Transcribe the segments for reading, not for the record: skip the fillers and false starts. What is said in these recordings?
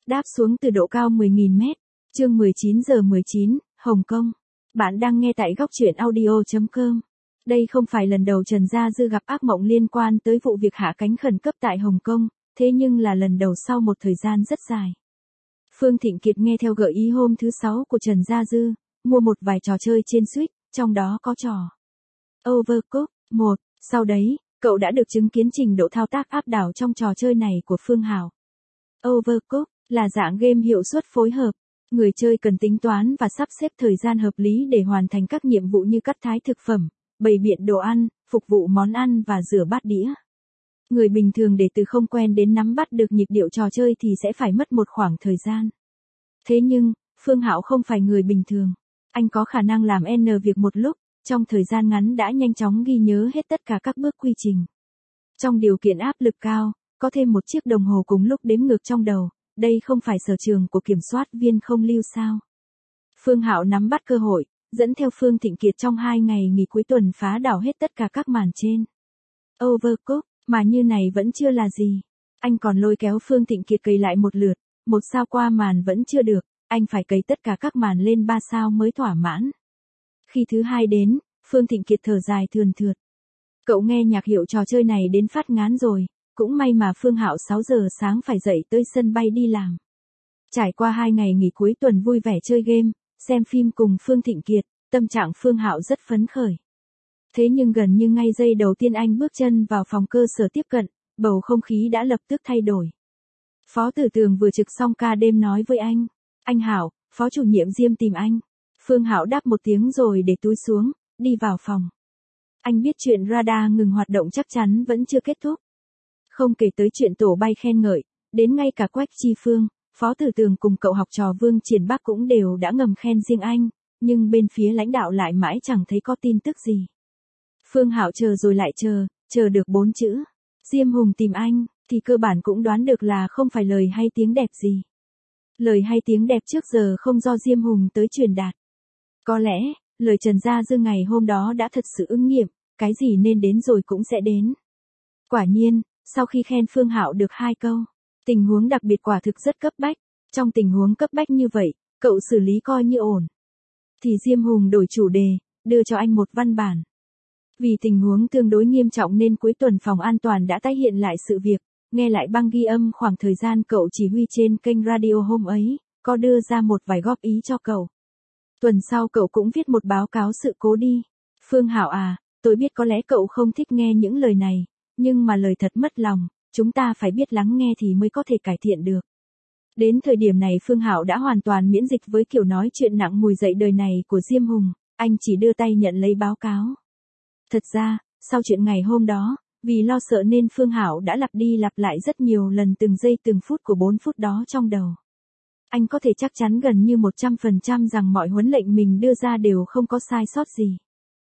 Đáp xuống từ độ cao 10.000 mét. Chương 19:19, Hồng Kông. Bạn đang nghe tại góc truyện audio.com. Đây không phải lần đầu Trần Gia Dư gặp ác mộng liên quan tới vụ việc hạ cánh khẩn cấp tại Hồng Kông, thế nhưng là lần đầu sau một thời gian rất dài. Phương Thịnh Kiệt nghe theo gợi ý hôm thứ 6 của Trần Gia Dư, mua một vài trò chơi trên Switch, trong đó có trò Overcooked 1. Sau đấy, cậu đã được chứng kiến trình độ thao tác áp đảo trong trò chơi này của Phương Hảo. Overcooked là dạng game hiệu suất phối hợp. Người chơi cần tính toán và sắp xếp thời gian hợp lý để hoàn thành các nhiệm vụ như cắt thái thực phẩm, bày biện đồ ăn, phục vụ món ăn và rửa bát đĩa. Người bình thường để từ không quen đến nắm bắt được nhịp điệu trò chơi thì sẽ phải mất một khoảng thời gian. Thế nhưng, Phương Hạo không phải người bình thường. Anh có khả năng làm N việc một lúc, trong thời gian ngắn đã nhanh chóng ghi nhớ hết tất cả các bước quy trình. Trong điều kiện áp lực cao, có thêm một chiếc đồng hồ cùng lúc đếm ngược trong đầu, đây không phải sở trường của kiểm soát viên không lưu sao. Phương Hạo nắm bắt cơ hội, dẫn theo Phương Thịnh Kiệt trong 2 ngày nghỉ cuối tuần phá đảo hết tất cả các màn trên Overcooked, mà như này vẫn chưa là gì. Anh còn lôi kéo Phương Thịnh Kiệt cày lại một lượt, 1 sao qua màn vẫn chưa được, anh phải cày tất cả các màn lên 3 sao mới thỏa mãn. Khi thứ 2 đến, Phương Thịnh Kiệt thở dài thườn thượt. Cậu nghe nhạc hiệu trò chơi này đến phát ngán rồi, cũng may mà Phương Hạo 6 giờ sáng phải dậy tới sân bay đi làm. Trải qua 2 ngày nghỉ cuối tuần vui vẻ chơi game, xem phim cùng Phương Thịnh Kiệt, tâm trạng Phương Hạo rất phấn khởi. Thế nhưng gần như ngay giây đầu tiên anh bước chân vào phòng cơ sở tiếp cận, bầu không khí đã lập tức thay đổi. Phó Tử Tường vừa trực xong ca đêm nói với anh. Anh Hảo, Phó chủ nhiệm Diêm tìm anh. Phương Hạo đáp một tiếng rồi để túi xuống, đi vào phòng. Anh biết chuyện radar ngừng hoạt động chắc chắn vẫn chưa kết thúc. Không kể tới chuyện tổ bay khen ngợi, đến ngay cả Quách Chi Phương, Phó Tử Tường cùng cậu học trò Vương Triển Bắc cũng đều đã ngầm khen riêng anh, nhưng bên phía lãnh đạo lại mãi chẳng thấy có tin tức gì. Phương Hạo chờ rồi lại chờ được 4 chữ. Diêm Hùng tìm anh, thì cơ bản cũng đoán được là không phải lời hay tiếng đẹp gì. Lời hay tiếng đẹp trước giờ không do Diêm Hùng tới truyền đạt. Có lẽ, lời Trần Gia Dư ngày hôm đó đã thật sự ứng nghiệm, cái gì nên đến rồi cũng sẽ đến. Quả nhiên, sau khi khen Phương Hạo được 2 câu, tình huống đặc biệt quả thực rất cấp bách. Trong tình huống cấp bách như vậy, cậu xử lý coi như ổn. Thì Diêm Hùng đổi chủ đề, đưa cho anh một văn bản. Vì tình huống tương đối nghiêm trọng nên cuối tuần phòng an toàn đã tái hiện lại sự việc, nghe lại băng ghi âm khoảng thời gian cậu chỉ huy trên kênh radio hôm ấy, có đưa ra một vài góp ý cho cậu. Tuần sau cậu cũng viết một báo cáo sự cố đi. Phương Hạo à, tôi biết có lẽ cậu không thích nghe những lời này, nhưng mà lời thật mất lòng, chúng ta phải biết lắng nghe thì mới có thể cải thiện được. Đến thời điểm này Phương Hạo đã hoàn toàn miễn dịch với kiểu nói chuyện nặng mùi dậy đời này của Diêm Hùng, anh chỉ đưa tay nhận lấy báo cáo. Thật ra, sau chuyện ngày hôm đó, vì lo sợ nên Phương Hạo đã lặp đi lặp lại rất nhiều lần từng giây từng phút của 4 phút đó trong đầu. Anh có thể chắc chắn gần như 100% rằng mọi huấn lệnh mình đưa ra đều không có sai sót gì.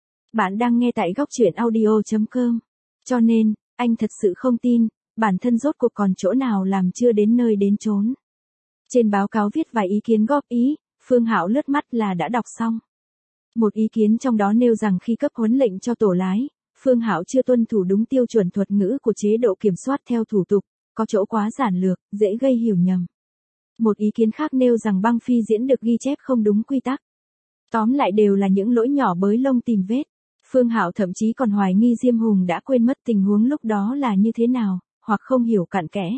Bạn đang nghe tại góc truyện audio.com. Cho nên, anh thật sự không tin, bản thân rốt cuộc còn chỗ nào làm chưa đến nơi đến chốn. Trên báo cáo viết vài ý kiến góp ý, Phương Hạo lướt mắt là đã đọc xong. Một ý kiến trong đó nêu rằng khi cấp huấn lệnh cho tổ lái, Phương Hạo chưa tuân thủ đúng tiêu chuẩn thuật ngữ của chế độ kiểm soát theo thủ tục, có chỗ quá giản lược, dễ gây hiểu nhầm. Một ý kiến khác nêu rằng băng phi diễn được ghi chép không đúng quy tắc. Tóm lại đều là những lỗi nhỏ bới lông tìm vết. Phương Hạo thậm chí còn hoài nghi Diêm Hùng đã quên mất tình huống lúc đó là như thế nào, hoặc không hiểu cặn kẽ.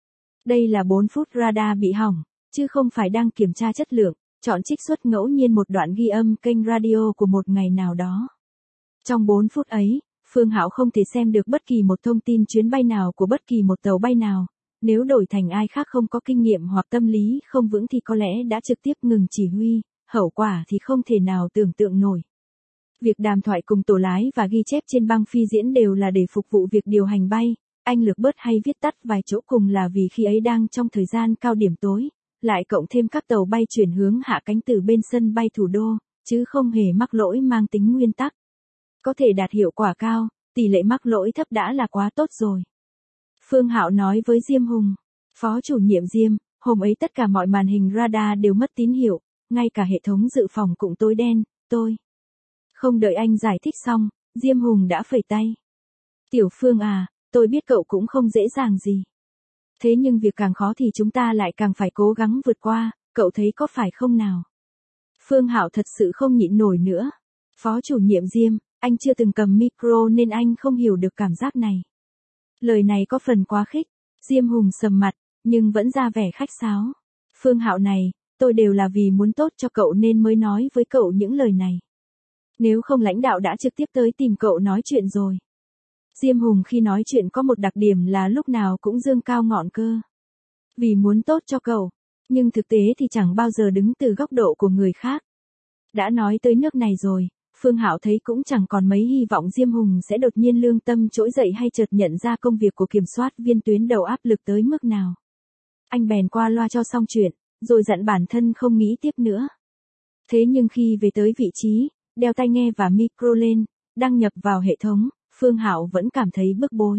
Đây là 4 phút radar bị hỏng, chứ không phải đang kiểm tra chất lượng, chọn trích xuất ngẫu nhiên một đoạn ghi âm kênh radio của một ngày nào đó. Trong 4 phút ấy, Phương Hạo không thể xem được bất kỳ một thông tin chuyến bay nào của bất kỳ một tàu bay nào. Nếu đổi thành ai khác không có kinh nghiệm hoặc tâm lý không vững thì có lẽ đã trực tiếp ngừng chỉ huy, hậu quả thì không thể nào tưởng tượng nổi. Việc đàm thoại cùng tổ lái và ghi chép trên băng phi diễn đều là để phục vụ việc điều hành bay, anh lược bớt hay viết tắt vài chỗ cùng là vì khi ấy đang trong thời gian cao điểm tối, lại cộng thêm các tàu bay chuyển hướng hạ cánh từ bên sân bay thủ đô, chứ không hề mắc lỗi mang tính nguyên tắc. Có thể đạt hiệu quả cao, tỷ lệ mắc lỗi thấp đã là quá tốt rồi. Phương Hạo nói với Diêm Hùng, Phó chủ nhiệm Diêm, hôm ấy tất cả mọi màn hình radar đều mất tín hiệu, ngay cả hệ thống dự phòng cũng tối đen, tôi. Không đợi anh giải thích xong, Diêm Hùng đã phẩy tay. Tiểu Phương à, tôi biết cậu cũng không dễ dàng gì. Thế nhưng việc càng khó thì chúng ta lại càng phải cố gắng vượt qua, cậu thấy có phải không nào? Phương Hạo thật sự không nhịn nổi nữa. Phó chủ nhiệm Diêm, anh chưa từng cầm micro nên anh không hiểu được cảm giác này. Lời này có phần quá khích. Diêm Hùng sầm mặt, nhưng vẫn ra vẻ khách sáo. Phương Hạo này, tôi đều là vì muốn tốt cho cậu nên mới nói với cậu những lời này. Nếu không lãnh đạo đã trực tiếp tới tìm cậu nói chuyện rồi. Diêm Hùng khi nói chuyện có một đặc điểm là lúc nào cũng dương cao ngọn cơ. Vì muốn tốt cho cậu, nhưng thực tế thì chẳng bao giờ đứng từ góc độ của người khác. Đã nói tới nước này rồi, Phương Hạo thấy cũng chẳng còn mấy hy vọng Diêm Hùng sẽ đột nhiên lương tâm trỗi dậy hay chợt nhận ra công việc của kiểm soát viên tuyến đầu áp lực tới mức nào. Anh bèn qua loa cho xong chuyện, rồi dặn bản thân không nghĩ tiếp nữa. Thế nhưng khi về tới vị trí, đeo tai nghe và micro lên, đăng nhập vào hệ thống, Phương Hạo vẫn cảm thấy bức bối.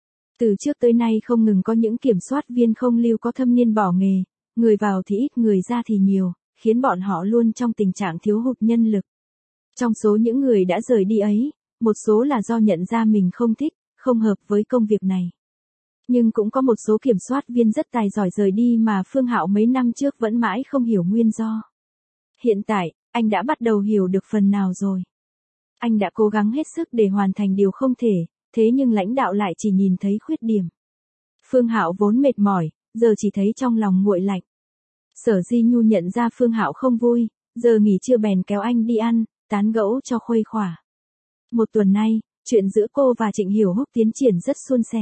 Từ trước tới nay không ngừng có những kiểm soát viên không lưu có thâm niên bỏ nghề, người vào thì ít người ra thì nhiều, khiến bọn họ luôn trong tình trạng thiếu hụt nhân lực. Trong số những người đã rời đi ấy, một số là do nhận ra mình không thích, không hợp với công việc này. Nhưng cũng có một số kiểm soát viên rất tài giỏi rời đi mà Phương Hạo mấy năm trước vẫn mãi không hiểu nguyên do. Hiện tại, anh đã bắt đầu hiểu được phần nào rồi. Anh đã cố gắng hết sức để hoàn thành điều không thể, thế nhưng lãnh đạo lại chỉ nhìn thấy khuyết điểm. Phương Hạo vốn mệt mỏi, giờ chỉ thấy trong lòng nguội lạnh. Sở Di Nhu nhận ra Phương Hạo không vui, giờ nghỉ trưa bèn kéo anh đi ăn, tán gẫu cho khuây khỏa. Một tuần nay, chuyện giữa cô và Trịnh Hiểu Húc tiến triển rất suôn sẻ.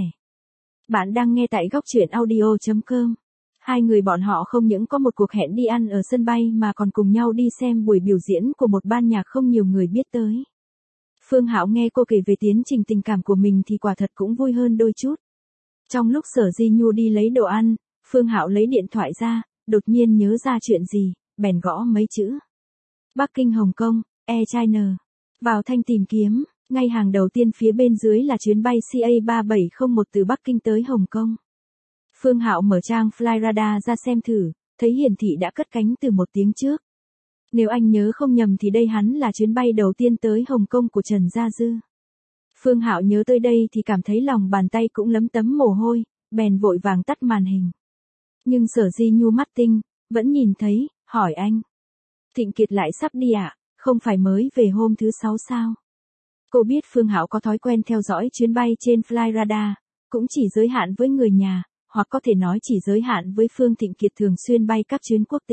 Bạn đang nghe tại góc truyện audio.com. Hai người bọn họ không những có một cuộc hẹn đi ăn ở sân bay mà còn cùng nhau đi xem buổi biểu diễn của một ban nhạc không nhiều người biết tới. Phương Hạo nghe cô kể về tiến trình tình cảm của mình thì quả thật cũng vui hơn đôi chút. Trong lúc Sở Di Nhu đi lấy đồ ăn, Phương Hạo lấy điện thoại ra, đột nhiên nhớ ra chuyện gì, bèn gõ mấy chữ. Bắc Kinh Hồng Kông, Air China. Vào thanh tìm kiếm, ngay hàng đầu tiên phía bên dưới là chuyến bay CA3701 từ Bắc Kinh tới Hồng Kông. Phương Hạo mở trang Flyradar ra xem thử, thấy hiển thị đã cất cánh từ 1 tiếng trước. Nếu anh nhớ không nhầm thì đây hắn là chuyến bay đầu tiên tới Hồng Kông của Trần Gia Dư. Phương Hạo nhớ tới đây thì cảm thấy lòng bàn tay cũng lấm tấm mồ hôi, bèn vội vàng tắt màn hình. Nhưng Sở Di Nhu mắt tinh, vẫn nhìn thấy, hỏi anh. Thịnh Kiệt lại sắp đi ạ, không phải mới về hôm thứ 6 sao? Cô biết Phương Hạo có thói quen theo dõi chuyến bay trên Flyradar, cũng chỉ giới hạn với người nhà, hoặc có thể nói chỉ giới hạn với Phương Thịnh Kiệt thường xuyên bay các chuyến quốc tế.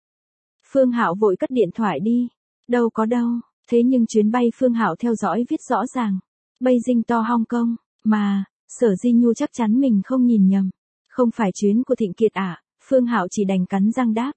Phương Hạo vội cất điện thoại đi. Đâu có đâu, thế nhưng chuyến bay Phương Hạo theo dõi viết rõ ràng. Beijing to Hong Kong, mà, Sở Di Nhu chắc chắn mình không nhìn nhầm. Không phải chuyến của Thịnh Kiệt à, Phương Hạo chỉ đành cắn răng đáp.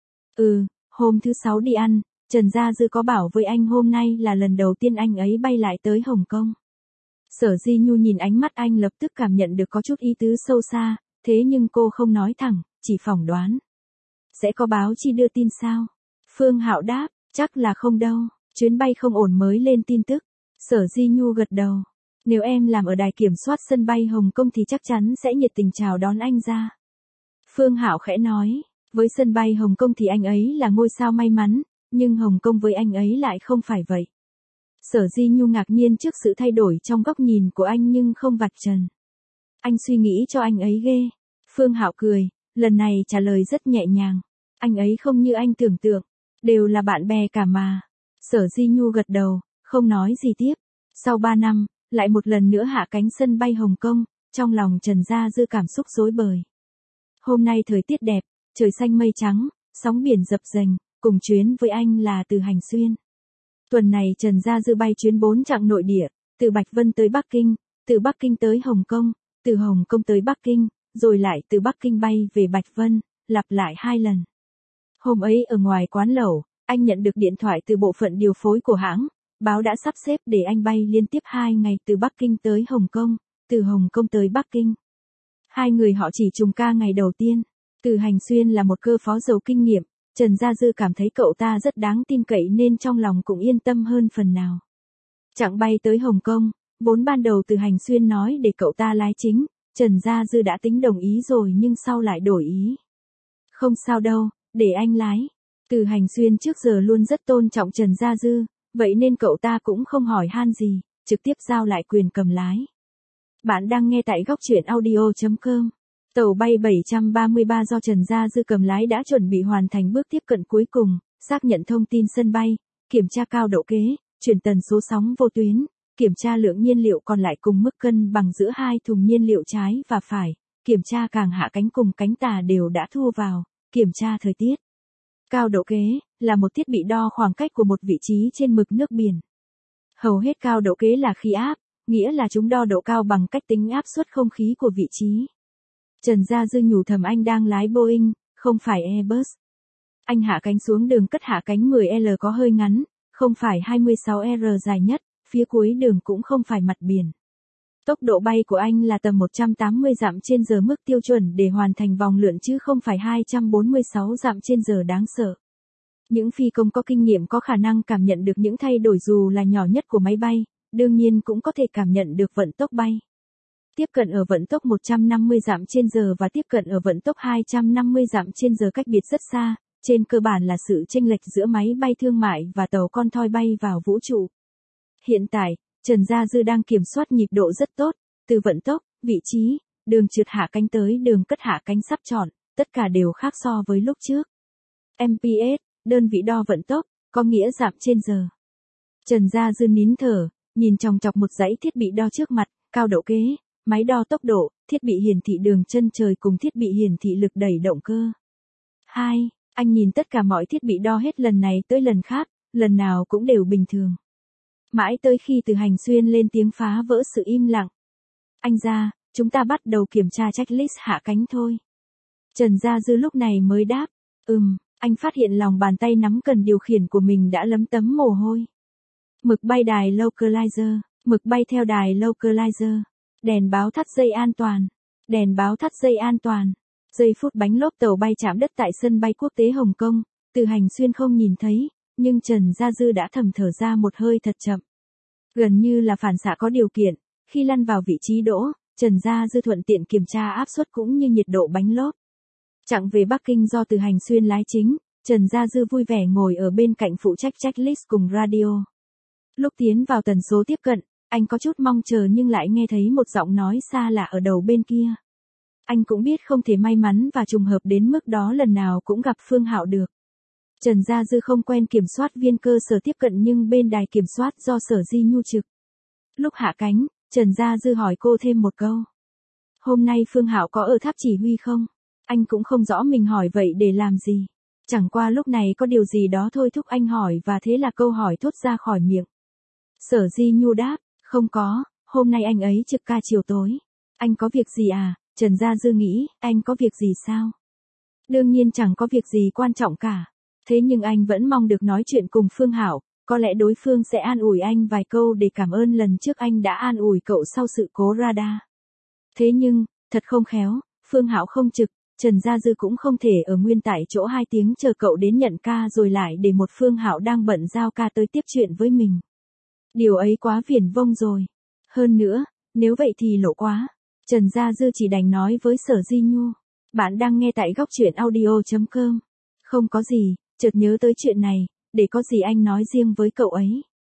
Hôm thứ 6 đi ăn, Trần Gia Dư có bảo với anh hôm nay là lần đầu tiên anh ấy bay lại tới Hồng Kông. Sở Di Nhu nhìn ánh mắt anh lập tức cảm nhận được có chút ý tứ sâu xa, thế nhưng cô không nói thẳng, chỉ phỏng đoán. Sẽ có báo chi đưa tin sao? Phương Hạo đáp, chắc là không đâu, chuyến bay không ổn mới lên tin tức. Sở Di Nhu gật đầu. Nếu em làm ở đài kiểm soát sân bay Hồng Kông thì chắc chắn sẽ nhiệt tình chào đón anh ra. Phương Hạo khẽ nói, với sân bay Hồng Kông thì anh ấy là ngôi sao may mắn, nhưng Hồng Kông với anh ấy lại không phải vậy. Sở Di Nhu ngạc nhiên trước sự thay đổi trong góc nhìn của anh nhưng không vạch trần. Anh suy nghĩ cho anh ấy ghê. Phương Hạo cười, lần này trả lời rất nhẹ nhàng. Anh ấy không như anh tưởng tượng, đều là bạn bè cả mà. Sở Di Nhu gật đầu, không nói gì tiếp. Sau 3 năm, lại một lần nữa hạ cánh sân bay Hồng Kông, trong lòng Trần Gia Dư cảm xúc rối bời. Hôm nay thời tiết đẹp, trời xanh mây trắng, sóng biển dập dềnh, cùng chuyến với anh là từ Hành Xuyên. Tuần này Trần Gia Dư bay chuyến 4 chặng nội địa, từ Bạch Vân tới Bắc Kinh, từ Bắc Kinh tới Hồng Kông, từ Hồng Kông tới Bắc Kinh, rồi lại từ Bắc Kinh bay về Bạch Vân, lặp lại 2 lần. Hôm ấy ở ngoài quán lẩu, anh nhận được điện thoại từ bộ phận điều phối của hãng, báo đã sắp xếp để anh bay liên tiếp 2 ngày từ Bắc Kinh tới Hồng Kông, từ Hồng Kông tới Bắc Kinh. Hai người họ chỉ trùng ca ngày đầu tiên. Từ Hành Xuyên là một cơ phó giàu kinh nghiệm, Trần Gia Dư cảm thấy cậu ta rất đáng tin cậy nên trong lòng cũng yên tâm hơn phần nào. Chặng bay tới Hồng Kông, vốn ban đầu Từ Hành Xuyên nói để cậu ta lái chính, Trần Gia Dư đã tính đồng ý rồi nhưng sau lại đổi ý. Không sao đâu, để anh lái. Từ Hành Xuyên trước giờ luôn rất tôn trọng Trần Gia Dư, vậy nên cậu ta cũng không hỏi han gì, trực tiếp giao lại quyền cầm lái. Bạn đang nghe tại góc truyện audio.com. Tàu bay 733 do Trần Gia Dư cầm lái đã chuẩn bị hoàn thành bước tiếp cận cuối cùng, xác nhận thông tin sân bay, kiểm tra cao độ kế, chuyển tần số sóng vô tuyến, kiểm tra lượng nhiên liệu còn lại cùng mức cân bằng giữa hai thùng nhiên liệu trái và phải, kiểm tra càng hạ cánh cùng cánh tà đều đã thu vào, kiểm tra thời tiết. Cao độ kế là một thiết bị đo khoảng cách của một vị trí trên mực nước biển. Hầu hết cao độ kế là khí áp, nghĩa là chúng đo độ cao bằng cách tính áp suất không khí của vị trí. Trần Gia Dư nhủ thầm anh đang lái Boeing, không phải Airbus. Anh hạ cánh xuống đường cất hạ cánh 10L có hơi ngắn, không phải 26R dài nhất, phía cuối đường cũng không phải mặt biển. Tốc độ bay của anh là tầm 180 dặm trên giờ mức tiêu chuẩn để hoàn thành vòng lượn chứ không phải 246 dặm trên giờ đáng sợ. Những phi công có kinh nghiệm có khả năng cảm nhận được những thay đổi dù là nhỏ nhất của máy bay, đương nhiên cũng có thể cảm nhận được vận tốc bay. Tiếp cận ở vận tốc 150 dặm trên giờ và tiếp cận ở vận tốc 250 dặm trên giờ cách biệt rất xa, trên cơ bản là sự chênh lệch giữa máy bay thương mại và tàu con thoi bay vào vũ trụ. Hiện tại, Trần Gia Dư đang kiểm soát nhịp độ rất tốt, từ vận tốc, vị trí, đường trượt hạ cánh tới đường cất hạ cánh sắp chọn, tất cả đều khác so với lúc trước. MPS, đơn vị đo vận tốc, có nghĩa dặm trên giờ. Trần Gia Dư nín thở, nhìn chòng chọc một dãy thiết bị đo trước mặt, cao độ kế, máy đo tốc độ, thiết bị hiển thị đường chân trời cùng thiết bị hiển thị lực đẩy động cơ. 2. Anh nhìn tất cả mọi thiết bị đo hết lần này tới lần khác, lần nào cũng đều bình thường. Mãi tới khi từ hành xuyên lên tiếng phá vỡ sự im lặng. Anh ra, chúng ta bắt đầu kiểm tra checklist hạ cánh thôi. Trần Gia Dư lúc này mới đáp, anh phát hiện lòng bàn tay nắm cần điều khiển của mình đã lấm tấm mồ hôi. Mực bay đài localizer, mực bay theo đài localizer, đèn báo thắt dây an toàn, đèn báo thắt dây an toàn. Giây phút bánh lốp tàu bay chạm đất tại sân bay quốc tế Hồng Kông, từ hành xuyên không nhìn thấy, nhưng Trần Gia Dư đã thầm thở ra một hơi thật chậm. Gần như là phản xạ có điều kiện, khi lăn vào vị trí đỗ, Trần Gia Dư thuận tiện kiểm tra áp suất cũng như nhiệt độ bánh lốp. Chặng về Bắc Kinh do từ hành xuyên lái chính, Trần Gia Dư vui vẻ ngồi ở bên cạnh phụ trách checklist cùng radio. Lúc tiến vào tần số tiếp cận, anh có chút mong chờ nhưng lại nghe thấy một giọng nói xa lạ ở đầu bên kia. Anh cũng biết không thể may mắn và trùng hợp đến mức đó lần nào cũng gặp Phương Hạo được. Trần Gia Dư không quen kiểm soát viên cơ sở tiếp cận nhưng bên đài kiểm soát do Sở Di Nhu trực. Lúc hạ cánh, Trần Gia Dư hỏi cô thêm một câu. Hôm nay Phương Hạo có ở tháp chỉ huy không? Anh cũng không rõ mình hỏi vậy để làm gì. Chẳng qua lúc này có điều gì đó thôi thúc anh hỏi và thế là câu hỏi thốt ra khỏi miệng. Sở Di Nhu đáp, không có, hôm nay anh ấy trực ca chiều tối. Anh có việc gì à? Trần Gia Dư nghĩ, anh có việc gì sao? Đương nhiên chẳng có việc gì quan trọng cả. Thế nhưng anh vẫn mong được nói chuyện cùng Phương Hạo, có lẽ đối phương sẽ an ủi anh vài câu để cảm ơn lần trước anh đã an ủi cậu sau sự cố radar. Thế nhưng, thật không khéo, Phương Hạo không trực, Trần Gia Dư cũng không thể ở nguyên tại chỗ 2 tiếng chờ cậu đến nhận ca rồi lại để một Phương Hạo đang bận giao ca tới tiếp chuyện với mình. Điều ấy quá viển vông rồi. Hơn nữa, nếu vậy thì lộ quá. Trần Gia Dư chỉ đành nói với Sở Di Nhu. Bạn đang nghe tại góc truyện audio.com. Không có gì, chợt nhớ tới chuyện này, để có gì anh nói riêng với cậu ấy.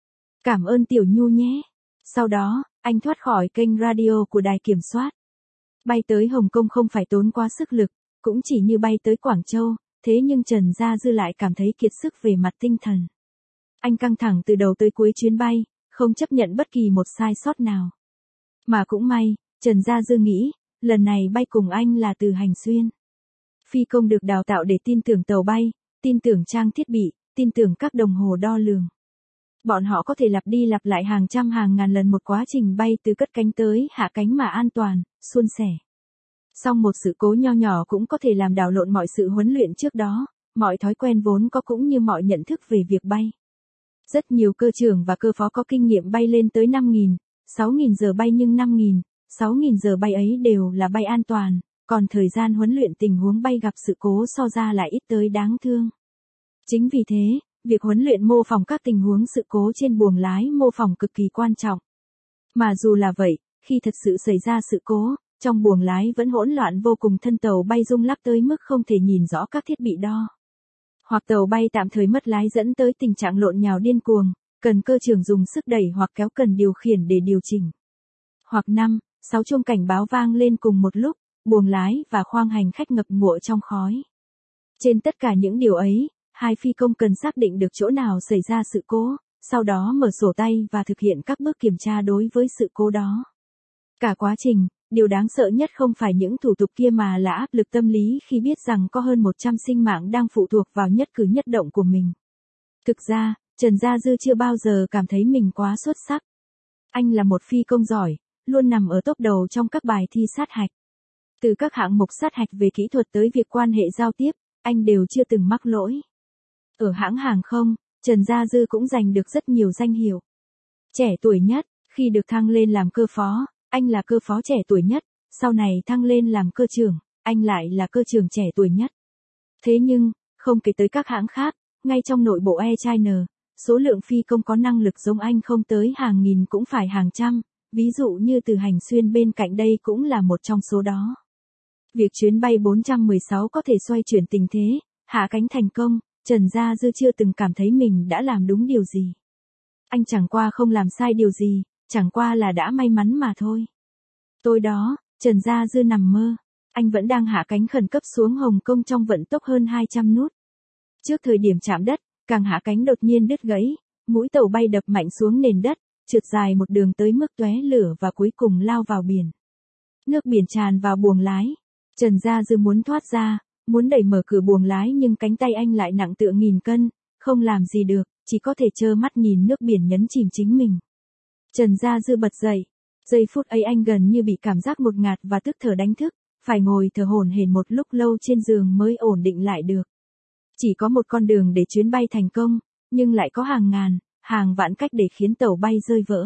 Cảm ơn Tiểu Nhu nhé. Sau đó, anh thoát khỏi kênh radio của đài kiểm soát. Bay tới Hồng Kông không phải tốn quá sức lực, cũng chỉ như bay tới Quảng Châu, thế nhưng Trần Gia Dư lại cảm thấy kiệt sức về mặt tinh thần. Anh căng thẳng từ đầu tới cuối chuyến bay, không chấp nhận bất kỳ một sai sót nào. Mà cũng may, Trần Gia Dư nghĩ, lần này bay cùng anh là từ hành xuyên. Phi công được đào tạo để tin tưởng tàu bay, tin tưởng trang thiết bị, tin tưởng các đồng hồ đo lường. Bọn họ có thể lặp đi lặp lại hàng trăm hàng ngàn lần một quá trình bay từ cất cánh tới hạ cánh mà an toàn, suôn sẻ. Song một sự cố nho nhỏ cũng có thể làm đảo lộn mọi sự huấn luyện trước đó, mọi thói quen vốn có cũng như mọi nhận thức về việc bay. Rất nhiều cơ trưởng và cơ phó có kinh nghiệm bay lên tới 5.000, 6.000 giờ bay nhưng 5.000, 6.000 giờ bay ấy đều là bay an toàn, còn thời gian huấn luyện tình huống bay gặp sự cố so ra lại ít tới đáng thương. Chính vì thế, việc huấn luyện mô phỏng các tình huống sự cố trên buồng lái mô phỏng cực kỳ quan trọng. Mà dù là vậy, khi thật sự xảy ra sự cố, trong buồng lái vẫn hỗn loạn vô cùng, thân tàu bay rung lắc tới mức không thể nhìn rõ các thiết bị đo. Hoặc tàu bay tạm thời mất lái dẫn tới tình trạng lộn nhào điên cuồng, cần cơ trưởng dùng sức đẩy hoặc kéo cần điều khiển để điều chỉnh. Hoặc 5, 6 chuông cảnh báo vang lên cùng một lúc, buồng lái và khoang hành khách ngập ngụa trong khói. Trên tất cả những điều ấy, hai phi công cần xác định được chỗ nào xảy ra sự cố, sau đó mở sổ tay và thực hiện các bước kiểm tra đối với sự cố đó. Cả quá trình, điều đáng sợ nhất không phải những thủ tục kia mà là áp lực tâm lý khi biết rằng có hơn 100 sinh mạng đang phụ thuộc vào nhất cử nhất động của mình. Thực ra, Trần Gia Dư chưa bao giờ cảm thấy mình quá xuất sắc. Anh là một phi công giỏi, luôn nằm ở top đầu trong các bài thi sát hạch. Từ các hạng mục sát hạch về kỹ thuật tới việc quan hệ giao tiếp, anh đều chưa từng mắc lỗi. Ở hãng hàng không, Trần Gia Dư cũng giành được rất nhiều danh hiệu. Trẻ tuổi nhất, khi được thăng lên làm cơ phó, anh là cơ phó trẻ tuổi nhất, sau này thăng lên làm cơ trưởng, anh lại là cơ trưởng trẻ tuổi nhất. Thế nhưng, không kể tới các hãng khác, ngay trong nội bộ Air China, số lượng phi công có năng lực giống anh không tới hàng nghìn cũng phải hàng trăm, ví dụ như Từ Hành Xuyên bên cạnh đây cũng là một trong số đó. Việc chuyến bay 416 có thể xoay chuyển tình thế, hạ cánh thành công, Trần Gia Dư chưa từng cảm thấy mình đã làm đúng điều gì. Anh chẳng qua không làm sai điều gì, chẳng qua là đã may mắn mà thôi. Tối đó, Trần Gia Dư nằm mơ, anh vẫn đang hạ cánh khẩn cấp xuống Hồng Kông trong vận tốc hơn 200 nút. Trước thời điểm chạm đất, càng hạ cánh đột nhiên đứt gãy, mũi tàu bay đập mạnh xuống nền đất, trượt dài một đường tới mức tóe lửa và cuối cùng lao vào biển. Nước biển tràn vào buồng lái. Trần Gia Dư muốn thoát ra, muốn đẩy mở cửa buồng lái nhưng cánh tay anh lại nặng tựa nghìn cân, không làm gì được, chỉ có thể trơ mắt nhìn nước biển nhấn chìm chính mình. Trần Gia Dư bật dậy. Giây phút ấy anh gần như bị cảm giác ngột ngạt và tức thở đánh thức, phải ngồi thở hổn hển một lúc lâu trên giường mới ổn định lại được. Chỉ có một con đường để chuyến bay thành công, nhưng lại có hàng ngàn, hàng vạn cách để khiến tàu bay rơi vỡ.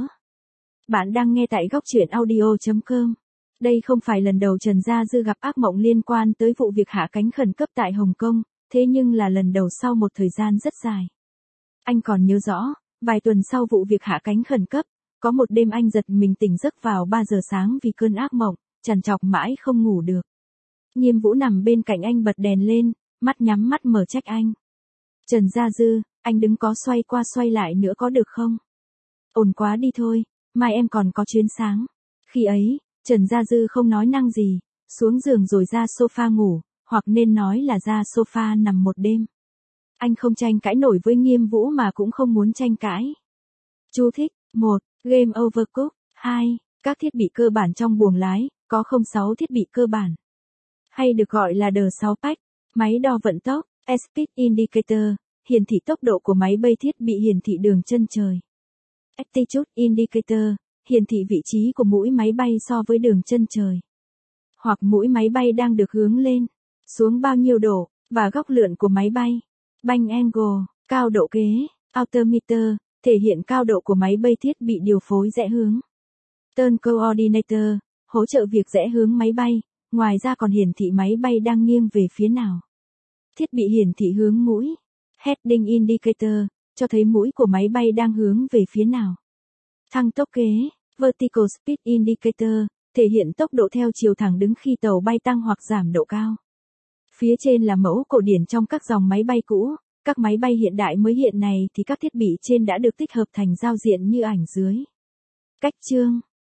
Bạn đang nghe tại góc truyện audio.com. Đây không phải lần đầu Trần Gia Dư gặp ác mộng liên quan tới vụ việc hạ cánh khẩn cấp tại Hồng Kông, thế nhưng là lần đầu sau một thời gian rất dài. Anh còn nhớ rõ, vài tuần sau vụ việc hạ cánh khẩn cấp, có một đêm anh giật mình tỉnh giấc vào 3 giờ sáng vì cơn ác mộng, trằn trọc mãi không ngủ được. Nghiêm Vũ nằm bên cạnh anh bật đèn lên, mắt nhắm mắt mở trách anh. Trần Gia Dư, anh đừng có xoay qua xoay lại nữa có được không? Ổn quá đi thôi, mai em còn có chuyến sáng. Khi ấy, Trần Gia Dư không nói năng gì, xuống giường rồi ra sofa ngủ, hoặc nên nói là ra sofa nằm một đêm. Anh không tranh cãi nổi với Nghiêm Vũ mà cũng không muốn tranh cãi. Chú thích: 1. Game Overcooked. 2. Các thiết bị cơ bản trong buồng lái, có 06 thiết bị cơ bản. Hay được gọi là D6 pack, máy đo vận tốc, Speed Indicator, hiển thị tốc độ của máy bay, thiết bị hiển thị đường chân trời. Altitude Indicator, hiển thị vị trí của mũi máy bay so với đường chân trời. Hoặc mũi máy bay đang được hướng lên, xuống bao nhiêu độ, và góc lượn của máy bay. Banh angle, cao độ kế, altimeter, thể hiện cao độ của máy bay, thiết bị điều phối rẽ hướng. Turn coordinator, hỗ trợ việc rẽ hướng máy bay, ngoài ra còn hiển thị máy bay đang nghiêng về phía nào. Thiết bị hiển thị hướng mũi. Heading indicator, cho thấy mũi của máy bay đang hướng về phía nào. Thăng tốc kế, vertical speed indicator, thể hiện tốc độ theo chiều thẳng đứng khi tàu bay tăng hoặc giảm độ cao. Phía trên là mẫu cổ điển trong các dòng máy bay cũ, các máy bay hiện đại mới hiện này thì các thiết bị trên đã được tích hợp thành giao diện như ảnh dưới. Cách chương